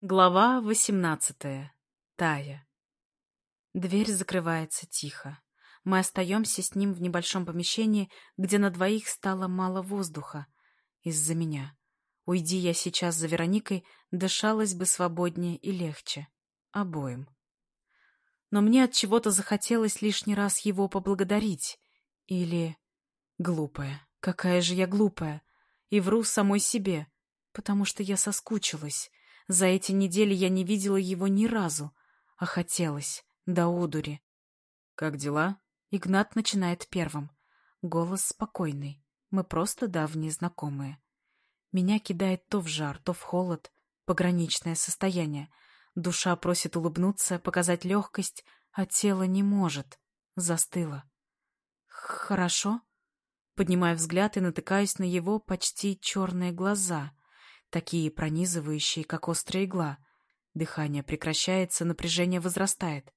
Глава 18. Тая. Дверь закрывается тихо. Мы остаемся с ним в небольшом помещении, где на двоих стало мало воздуха. Из-за меня. Уйди я сейчас за Вероникой, дышалось бы свободнее и легче. Обоим. Но мне от чего-то захотелось лишний раз его поблагодарить. Или... Глупая. Какая же я глупая. И вру самой себе, потому что я соскучилась. За эти недели я не видела его ни разу, а хотелось, до одури. «Как дела?» Игнат начинает первым. Голос спокойный. Мы просто давние знакомые. Меня кидает то в жар, то в холод. Пограничное состояние. Душа просит улыбнуться, показать легкость, а тело не может. Застыло. «Хорошо?» Поднимаю взгляд и натыкаюсь на его почти черные глаза, такие пронизывающие, как острая игла. Дыхание прекращается, напряжение возрастает.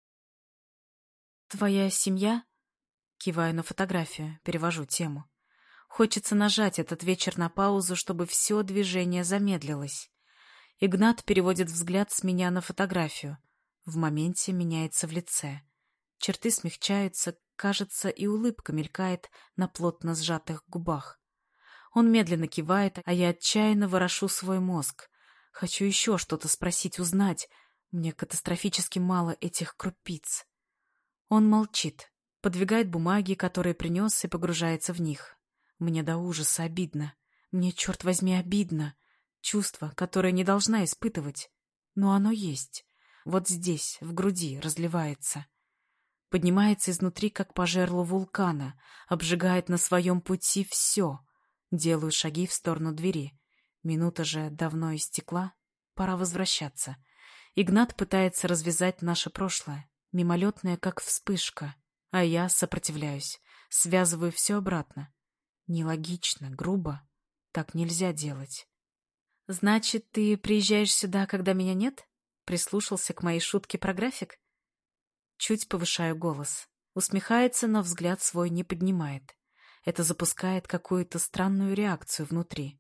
«Твоя семья?» Киваю на фотографию, перевожу тему. Хочется нажать этот вечер на паузу, чтобы все движение замедлилось. Игнат переводит взгляд с меня на фотографию. В моменте меняется в лице. Черты смягчаются, кажется, и улыбка мелькает на плотно сжатых губах. Он медленно кивает, а я отчаянно ворошу свой мозг. Хочу еще что-то спросить, узнать. Мне катастрофически мало этих крупиц. Он молчит, подвигает бумаги, которые принес, и погружается в них. Мне до ужаса обидно. Мне, черт возьми, обидно. Чувство, которое не должна испытывать. Но оно есть. Вот здесь, в груди, разливается. Поднимается изнутри, как по жерлу вулкана, обжигает на своем пути все. Делаю шаги в сторону двери. Минута же давно истекла. Пора возвращаться. Игнат пытается развязать наше прошлое, мимолетное, как вспышка. А я сопротивляюсь, связываю все обратно. Нелогично, грубо. Так нельзя делать. «Значит, ты приезжаешь сюда, когда меня нет?» Прислушался к моей шутке про график? Чуть повышаю голос. Усмехается, но взгляд свой не поднимает. Это запускает какую-то странную реакцию внутри.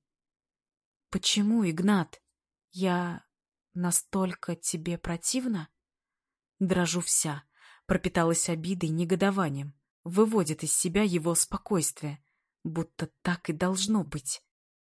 «Почему, Игнат? Я настолько тебе противна?» Дрожу вся, пропиталась обидой, негодованием. Выводит из себя его спокойствие. Будто так и должно быть.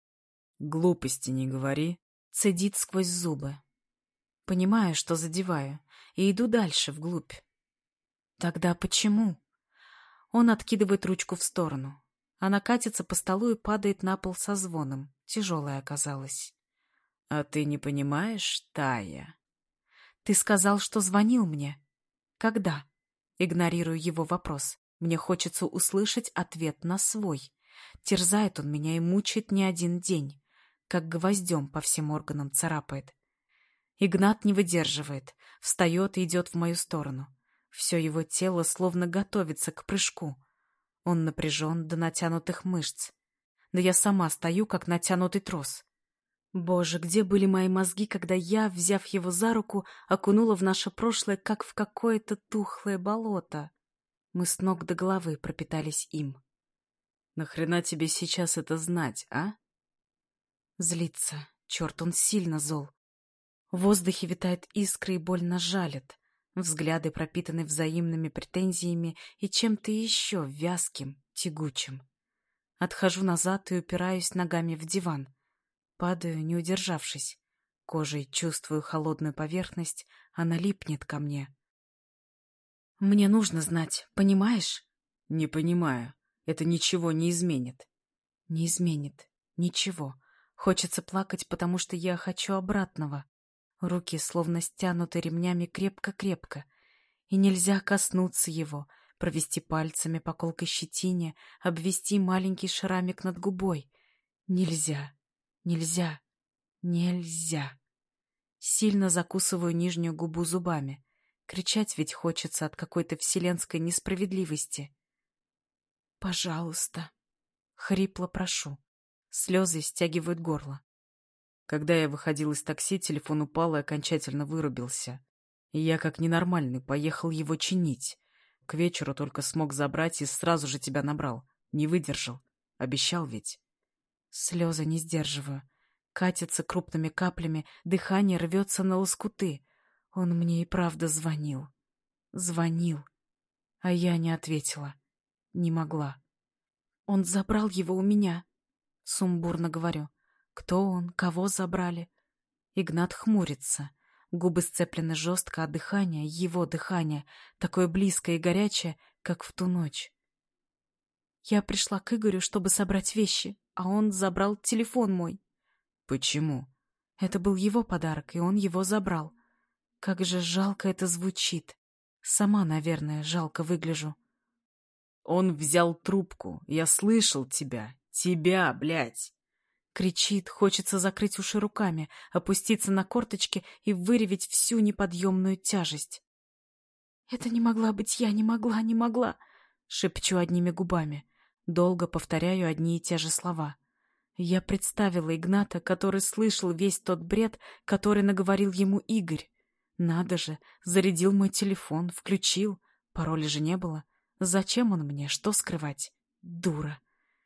Глупости не говори. Цедит сквозь зубы. Понимаю, что задеваю, и иду дальше, вглубь. Тогда почему? Он откидывает ручку в сторону. Она катится по столу и падает на пол со звоном. Тяжелая оказалась. А ты не понимаешь, Тая? Ты сказал, что звонил мне. Когда? Игнорирую его вопрос. Мне хочется услышать ответ на свой. Терзает он меня и мучает не один день. Как гвоздем по всем органам царапает. Игнат не выдерживает. Встает и идет в мою сторону. Все его тело словно готовится к прыжку. Он напряжен до натянутых мышц. Да я сама стою, как натянутый трос. Боже, где были мои мозги, когда я, взяв его за руку, окунула в наше прошлое, как в какое-то тухлое болото? Мы с ног до головы пропитались им. Нахрена тебе сейчас это знать, а? Злится. Черт, он сильно зол. В воздухе витает искры и больно жалит. Взгляды пропитаны взаимными претензиями и чем-то еще вязким, тягучим. Отхожу назад и упираюсь ногами в диван. Падаю, не удержавшись. Кожей чувствую холодную поверхность, она липнет ко мне. Мне нужно знать, понимаешь? Не понимаю. Это ничего не изменит. Не изменит. Ничего. Хочется плакать, потому что я хочу обратного. Руки словно стянуты ремнями крепко-крепко. И нельзя коснуться его, провести пальцами по колкой щетине, обвести маленький шрамик над губой. Нельзя. Нельзя. Нельзя. Сильно закусываю нижнюю губу зубами. Кричать ведь хочется от какой-то вселенской несправедливости. «Пожалуйста». Хрипло прошу. Слезы стягивают горло. Когда я выходил из такси, телефон упал и окончательно вырубился. И я, как ненормальный, поехал его чинить. К вечеру только смог забрать и сразу же тебя набрал. Не выдержал. Обещал ведь. Слезы не сдерживаю. катится крупными каплями, дыхание рвется на лоскуты. Он мне и правда звонил. Звонил. А я не ответила. Не могла. Он забрал его у меня. Сумбурно говорю. Кто он? Кого забрали? Игнат хмурится. Губы сцеплены жестко, а дыхание, его дыхание, такое близкое и горячее, как в ту ночь. Я пришла к Игорю, чтобы собрать вещи, а он забрал телефон мой. Почему? Это был его подарок, и он его забрал. Как же жалко это звучит. Сама, наверное, жалко выгляжу. Он взял трубку. Я слышал тебя. Тебя, блядь. Кричит, хочется закрыть уши руками, опуститься на корточки и выреветь всю неподъемную тяжесть. «Это не могла быть я, не могла!» — шепчу одними губами. Долго повторяю одни и те же слова. Я представила Игната, который слышал весь тот бред, который наговорил ему Игорь. Надо же, зарядил мой телефон, включил. Пароля же не было. Зачем он мне? Что скрывать? Дура.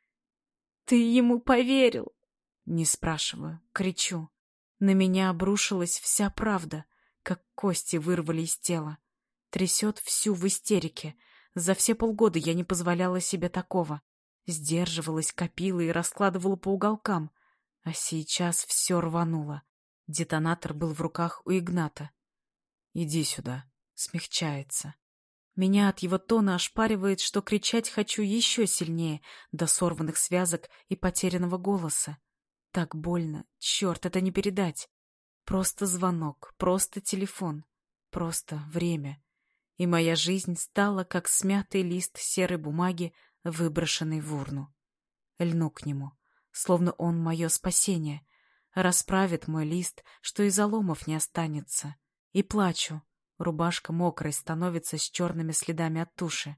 «Ты ему поверил!» Не спрашиваю, кричу. На меня обрушилась вся правда, как кости вырвали из тела. Трясет всю в истерике. За все полгода я не позволяла себе такого. Сдерживалась, копила и раскладывала по уголкам. А сейчас все рвануло. Детонатор был в руках у Игната. Иди сюда. Смягчается. Меня от его тона ошпаривает, что кричать хочу еще сильнее, до сорванных связок и потерянного голоса. Так больно. Черт, это не передать. Просто звонок, просто телефон, просто время. И моя жизнь стала, как смятый лист серой бумаги, выброшенный в урну. Льну к нему, словно он мое спасение. Расправит мой лист, что и заломов не останется. И плачу. Рубашка мокрай становится с черными следами от туши.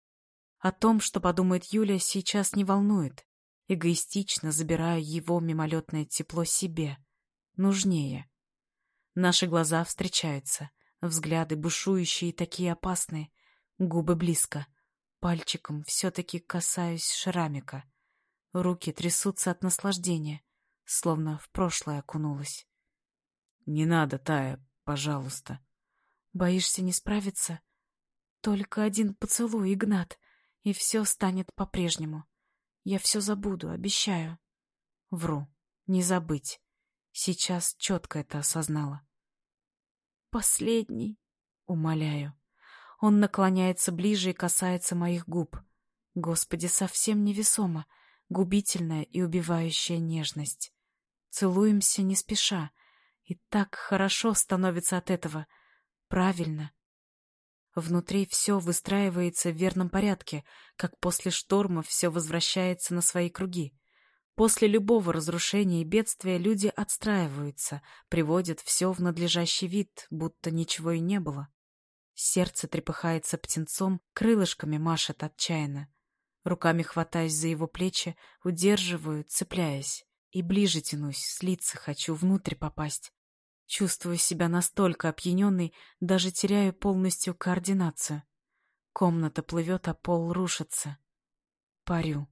О том, что подумает Юля, сейчас не волнует. Эгоистично забираю его мимолетное тепло себе. Нужнее. Наши глаза встречаются. Взгляды бушующие и такие опасные. Губы близко. Пальчиком все-таки касаюсь шрамика. Руки трясутся от наслаждения, словно в прошлое окунулась. Не надо, Тая, пожалуйста. Боишься не справиться? Только один поцелуй, Игнат, и все станет по-прежнему. Я все забуду, обещаю. Вру. Не забыть. Сейчас четко это осознала. Последний, умоляю. Он наклоняется ближе и касается моих губ. Господи, совсем невесомо, губительная и убивающая нежность. Целуемся не спеша, и так хорошо становится от этого. Правильно. Внутри все выстраивается в верном порядке, как после шторма все возвращается на свои круги. После любого разрушения и бедствия люди отстраиваются, приводят все в надлежащий вид, будто ничего и не было. Сердце трепыхается птенцом, крылышками машет отчаянно. Руками хватаюсь за его плечи, удерживаю, цепляясь. И ближе тянусь, слиться хочу, внутрь попасть. Чувствую себя настолько опьяненной, даже теряю полностью координацию. Комната плывет, а пол рушится. Парю.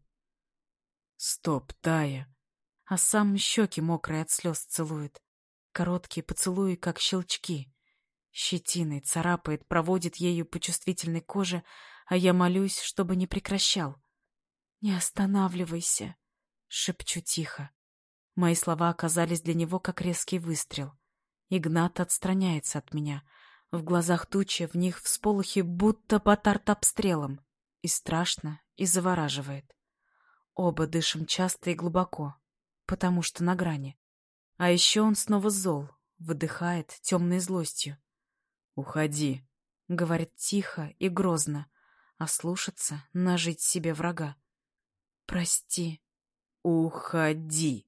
Стоп, Тая. А сам щеки мокрые от слез целует. Короткие поцелуи, как щелчки. Щетиной царапает, проводит ею по чувствительной коже, а я молюсь, чтобы не прекращал. «Не останавливайся», — шепчу тихо. Мои слова оказались для него как резкий выстрел. Игнат отстраняется от меня. В глазах тучи, в них всполохи, будто под артобстрелом. И страшно, и завораживает. Оба дышим часто и глубоко, потому что на грани. А еще он снова зол, выдыхает темной злостью. «Уходи», — говорит тихо и грозно, а слушаться — нажить себе врага. «Прости». «Уходи».